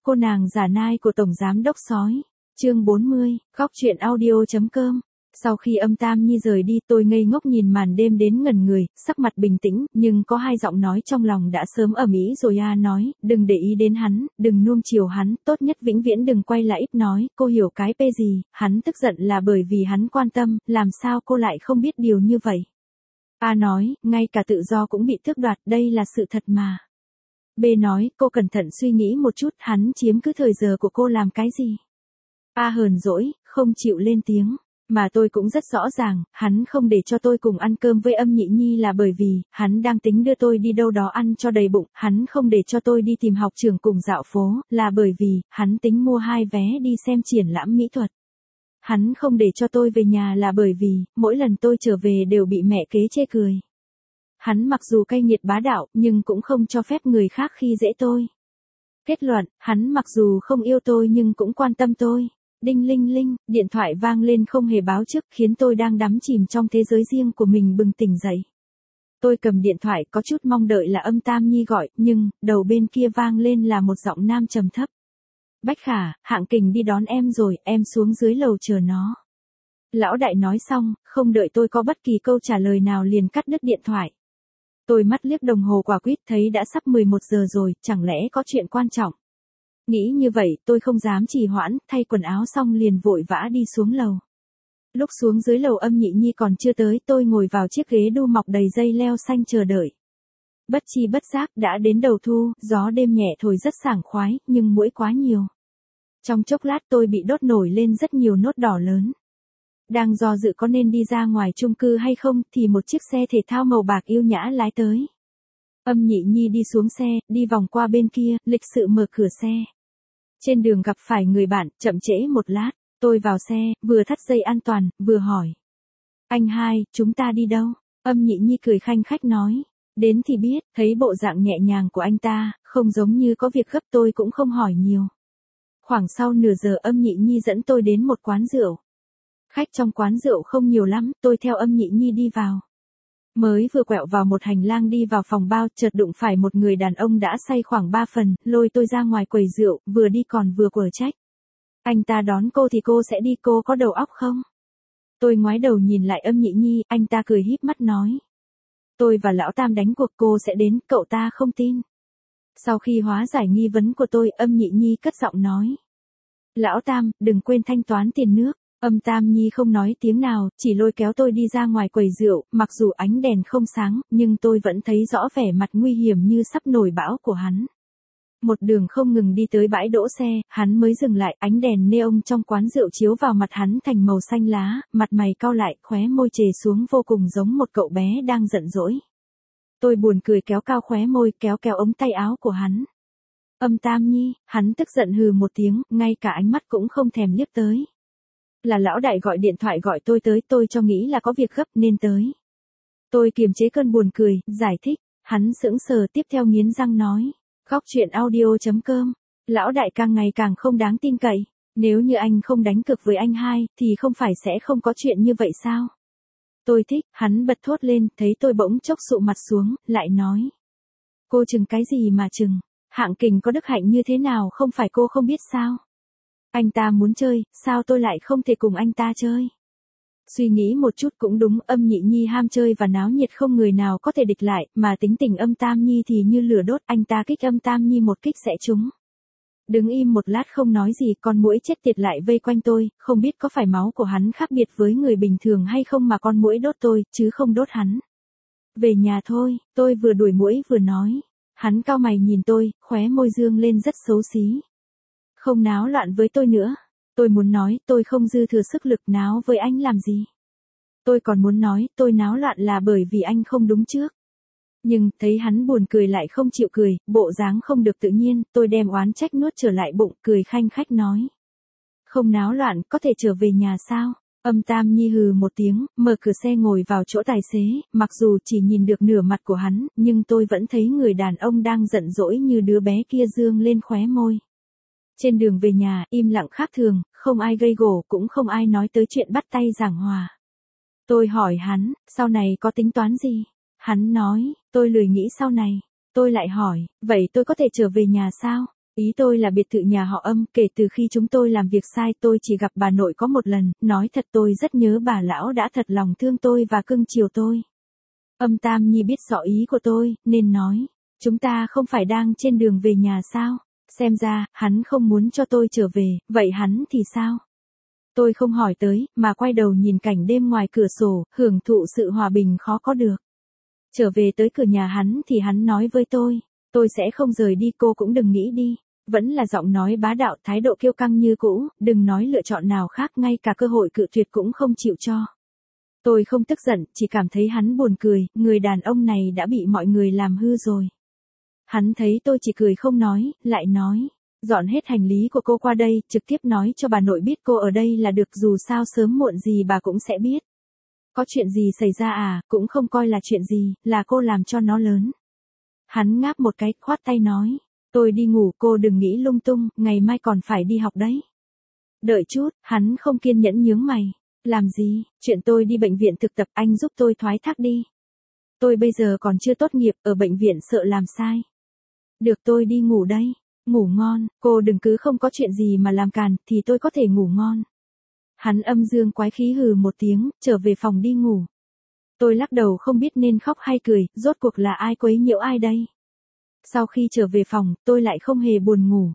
Cô nàng giả nai của Tổng Giám Đốc Sói. Chương 40, khóc chuyện audio.com. Sau khi Âm Tam Nhi rời đi, tôi ngây ngốc nhìn màn đêm đến ngẩn người, sắc mặt bình tĩnh, nhưng có hai giọng nói trong lòng đã sớm ầm ĩ rồi nói, đừng để ý đến hắn, đừng nuông chiều hắn, tốt nhất vĩnh viễn đừng quay lại. Ít nói, cô hiểu cái p gì, hắn tức giận là bởi vì hắn quan tâm, làm sao cô lại không biết điều như vậy. A nói, ngay cả tự do cũng bị tước đoạt, đây là sự thật mà. B nói, cô cẩn thận suy nghĩ một chút, hắn chiếm cứ thời giờ của cô làm cái gì? A hờn dỗi, không chịu lên tiếng. Mà tôi cũng rất rõ ràng, hắn không để cho tôi cùng ăn cơm với Âm Nhị Nhi là bởi vì, hắn đang tính đưa tôi đi đâu đó ăn cho đầy bụng, hắn không để cho tôi đi tìm học trưởng cùng dạo phố, là bởi vì, hắn tính mua 2 vé đi xem triển lãm mỹ thuật. Hắn không để cho tôi về nhà là bởi vì, mỗi lần tôi trở về đều bị mẹ kế chê cười. Hắn mặc dù cay nghiệt bá đạo, nhưng cũng không cho phép người khác khi dễ tôi. Kết luận, hắn mặc dù không yêu tôi nhưng cũng quan tâm tôi. Đinh linh linh, điện thoại vang lên không hề báo trước, khiến tôi đang đắm chìm trong thế giới riêng của mình bừng tỉnh dậy. Tôi cầm điện thoại có chút mong đợi là Âm Tam Nhi gọi, nhưng, đầu bên kia vang lên là một giọng nam trầm thấp. Bách Khả, Hạng Kình đi đón em rồi, em xuống dưới lầu chờ nó. Lão đại nói xong, không đợi tôi có bất kỳ câu trả lời nào liền cắt đứt điện thoại. Tôi mắt liếc đồng hồ quả quýt thấy đã sắp 11 giờ rồi, chẳng lẽ có chuyện quan trọng. Nghĩ như vậy, tôi không dám trì hoãn, thay quần áo xong liền vội vã đi xuống lầu. Lúc xuống dưới lầu Âm Nhị Nhi còn chưa tới, tôi ngồi vào chiếc ghế đu mọc đầy dây leo xanh chờ đợi. Bất chi bất giác đã đến đầu thu, gió đêm nhẹ thổi rất sảng khoái, nhưng muỗi quá nhiều. Trong chốc lát tôi bị đốt nổi lên rất nhiều nốt đỏ lớn. Đang do dự có nên đi ra ngoài chung cư hay không, thì một chiếc xe thể thao màu bạc yêu nhã lái tới. Âm Nhị Nhi đi xuống xe, đi vòng qua bên kia, lịch sự mở cửa xe. Trên đường gặp phải người bạn, chậm trễ một lát, tôi vào xe, vừa thắt dây an toàn, vừa hỏi. Anh hai, chúng ta đi đâu? Âm Nhị Nhi cười khanh khách nói. Đến thì biết, thấy bộ dạng nhẹ nhàng của anh ta, không giống như có việc gấp, tôi cũng không hỏi nhiều. Khoảng sau nửa giờ Âm Nhị Nhi dẫn tôi đến một quán rượu. Khách trong quán rượu không nhiều lắm, tôi theo Âm Nhị Nhi đi vào. Mới vừa quẹo vào một hành lang đi vào phòng bao, chợt đụng phải một người đàn ông đã say khoảng 3 phần, lôi tôi ra ngoài quầy rượu, vừa đi còn vừa quở trách. Anh ta đón cô thì cô sẽ đi, cô có đầu óc không? Tôi ngoái đầu nhìn lại Âm Nhị Nhi, anh ta cười híp mắt nói. Tôi và lão Tam đánh cuộc, cô sẽ đến, cậu ta không tin. Sau khi hóa giải nghi vấn của tôi, Âm Nhị Nhi cất giọng nói. Lão Tam, đừng quên thanh toán tiền nước. Âm Tam Nhi không nói tiếng nào, chỉ lôi kéo tôi đi ra ngoài quầy rượu, mặc dù ánh đèn không sáng, nhưng tôi vẫn thấy rõ vẻ mặt nguy hiểm như sắp nổi bão của hắn. Một đường không ngừng đi tới bãi đỗ xe, hắn mới dừng lại, ánh đèn neon trong quán rượu chiếu vào mặt hắn thành màu xanh lá, mặt mày cau lại, khóe môi trề xuống vô cùng giống một cậu bé đang giận dỗi. Tôi buồn cười kéo cao khóe môi, kéo kéo ống tay áo của hắn. Âm Tam Nhi, hắn tức giận hừ một tiếng, ngay cả ánh mắt cũng không thèm liếc tới. Là lão đại gọi điện thoại gọi tôi tới, tôi cho nghĩ là có việc gấp nên tới. Tôi kiềm chế cơn buồn cười, giải thích, hắn sững sờ tiếp theo nghiến răng nói. Khóc chuyện audio.com, lão đại càng ngày càng không đáng tin cậy, nếu như anh không đánh cược với anh hai, thì không phải sẽ không có chuyện như vậy sao? Tôi thích, hắn bật thốt lên, thấy tôi bỗng chốc sụ mặt xuống, lại nói. Cô chừng cái gì mà chừng, Hạng Kình có đức hạnh như thế nào không phải cô không biết sao? Anh ta muốn chơi, sao tôi lại không thể cùng anh ta chơi? Suy nghĩ một chút cũng đúng, Âm Nhị Nhi ham chơi và náo nhiệt không người nào có thể địch lại, mà tính tình Âm Tam Nhi thì như lửa đốt, anh ta kích Âm Tam Nhi một kích sẽ trúng. Đứng im một lát không nói gì, con muỗi chết tiệt lại vây quanh tôi, không biết có phải máu của hắn khác biệt với người bình thường hay không mà con muỗi đốt tôi, chứ không đốt hắn. Về nhà thôi, tôi vừa đuổi muỗi vừa nói. Hắn cau mày nhìn tôi, khóe môi dương lên rất xấu xí. Không náo loạn với tôi nữa. Tôi muốn nói, tôi không dư thừa sức lực náo với anh làm gì. Tôi còn muốn nói, tôi náo loạn là bởi vì anh không đúng trước. Nhưng, thấy hắn buồn cười lại không chịu cười, bộ dáng không được tự nhiên, tôi đem oán trách nuốt trở lại bụng, cười khanh khách nói. Không náo loạn, có thể trở về nhà sao? Âm Tam Nhi hừ một tiếng, mở cửa xe ngồi vào chỗ tài xế, mặc dù chỉ nhìn được nửa mặt của hắn, nhưng tôi vẫn thấy người đàn ông đang giận dỗi như đứa bé kia dương lên khóe môi. Trên đường về nhà, im lặng khác thường, không ai gây gổ, cũng không ai nói tới chuyện bắt tay giảng hòa. Tôi hỏi hắn, sau này có tính toán gì? Hắn nói, tôi lười nghĩ sau này. Tôi lại hỏi, vậy tôi có thể trở về nhà sao? Ý tôi là biệt thự nhà họ Âm, kể từ khi chúng tôi làm việc sai tôi chỉ gặp bà nội có một lần, nói thật tôi rất nhớ bà lão đã thật lòng thương tôi và cưng chiều tôi. Âm Tam Nhi biết rõ ý của tôi, nên nói, chúng ta không phải đang trên đường về nhà sao? Xem ra, hắn không muốn cho tôi trở về, vậy hắn thì sao? Tôi không hỏi tới, mà quay đầu nhìn cảnh đêm ngoài cửa sổ, hưởng thụ sự hòa bình khó có được. Trở về tới cửa nhà hắn thì hắn nói với tôi sẽ không rời đi, cô cũng đừng nghĩ đi. Vẫn là giọng nói bá đạo, thái độ kiêu căng như cũ, đừng nói lựa chọn nào khác, ngay cả cơ hội cự tuyệt cũng không chịu cho. Tôi không tức giận, chỉ cảm thấy hắn buồn cười, người đàn ông này đã bị mọi người làm hư rồi. Hắn thấy tôi chỉ cười không nói, lại nói, dọn hết hành lý của cô qua đây, trực tiếp nói cho bà nội biết cô ở đây là được, dù sao sớm muộn gì bà cũng sẽ biết. Có chuyện gì xảy ra à, cũng không coi là chuyện gì, là cô làm cho nó lớn. Hắn ngáp một cái, khoát tay nói, tôi đi ngủ, cô đừng nghĩ lung tung, ngày mai còn phải đi học đấy. Đợi chút, hắn không kiên nhẫn nhướng mày. Làm gì, chuyện tôi đi bệnh viện thực tập, anh giúp tôi thoái thác đi. Tôi bây giờ còn chưa tốt nghiệp, ở bệnh viện sợ làm sai. Được, tôi đi ngủ đây. Ngủ ngon, cô đừng cứ không có chuyện gì mà làm càn, thì tôi có thể ngủ ngon. Hắn âm dương quái khí hừ một tiếng, trở về phòng đi ngủ. Tôi lắc đầu không biết nên khóc hay cười, rốt cuộc là ai quấy nhiễu ai đây. Sau khi trở về phòng, tôi lại không hề buồn ngủ.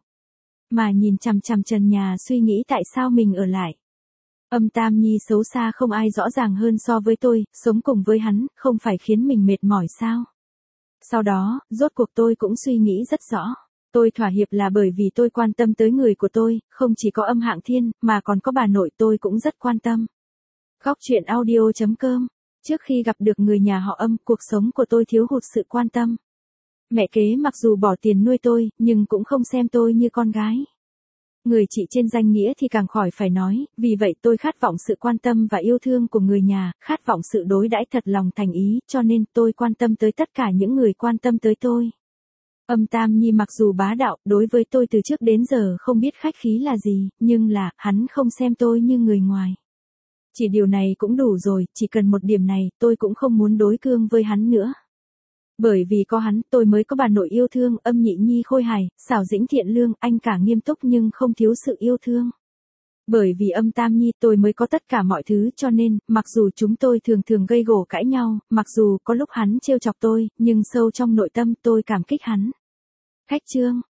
Mà nhìn chằm chằm trần nhà suy nghĩ tại sao mình ở lại. Âm Tam Nhi xấu xa không ai rõ ràng hơn so với tôi, sống cùng với hắn, không phải khiến mình mệt mỏi sao? Sau đó, rốt cuộc tôi cũng suy nghĩ rất rõ. Tôi thỏa hiệp là bởi vì tôi quan tâm tới người của tôi, không chỉ có Âm Hạng Thiên, mà còn có bà nội tôi cũng rất quan tâm. Góc truyện audio.com. Trước khi gặp được người nhà họ Âm, cuộc sống của tôi thiếu hụt sự quan tâm. Mẹ kế mặc dù bỏ tiền nuôi tôi, nhưng cũng không xem tôi như con gái. Người chị trên danh nghĩa thì càng khỏi phải nói, vì vậy tôi khát vọng sự quan tâm và yêu thương của người nhà, khát vọng sự đối đãi thật lòng thành ý, cho nên tôi quan tâm tới tất cả những người quan tâm tới tôi. Âm Tam Nhi mặc dù bá đạo, đối với tôi từ trước đến giờ không biết khách khí là gì, nhưng là, hắn không xem tôi như người ngoài. Chỉ điều này cũng đủ rồi, chỉ cần một điểm này, tôi cũng không muốn đối cương với hắn nữa. Bởi vì có hắn, tôi mới có bà nội yêu thương, Âm Nhị Nhi khôi hài, xảo dĩnh thiện lương, anh cả nghiêm túc nhưng không thiếu sự yêu thương. Bởi vì Âm Tam Nhi tôi mới có tất cả mọi thứ, cho nên, mặc dù chúng tôi thường thường gây gổ cãi nhau, mặc dù có lúc hắn trêu chọc tôi, nhưng sâu trong nội tâm tôi cảm kích hắn. Khách chương.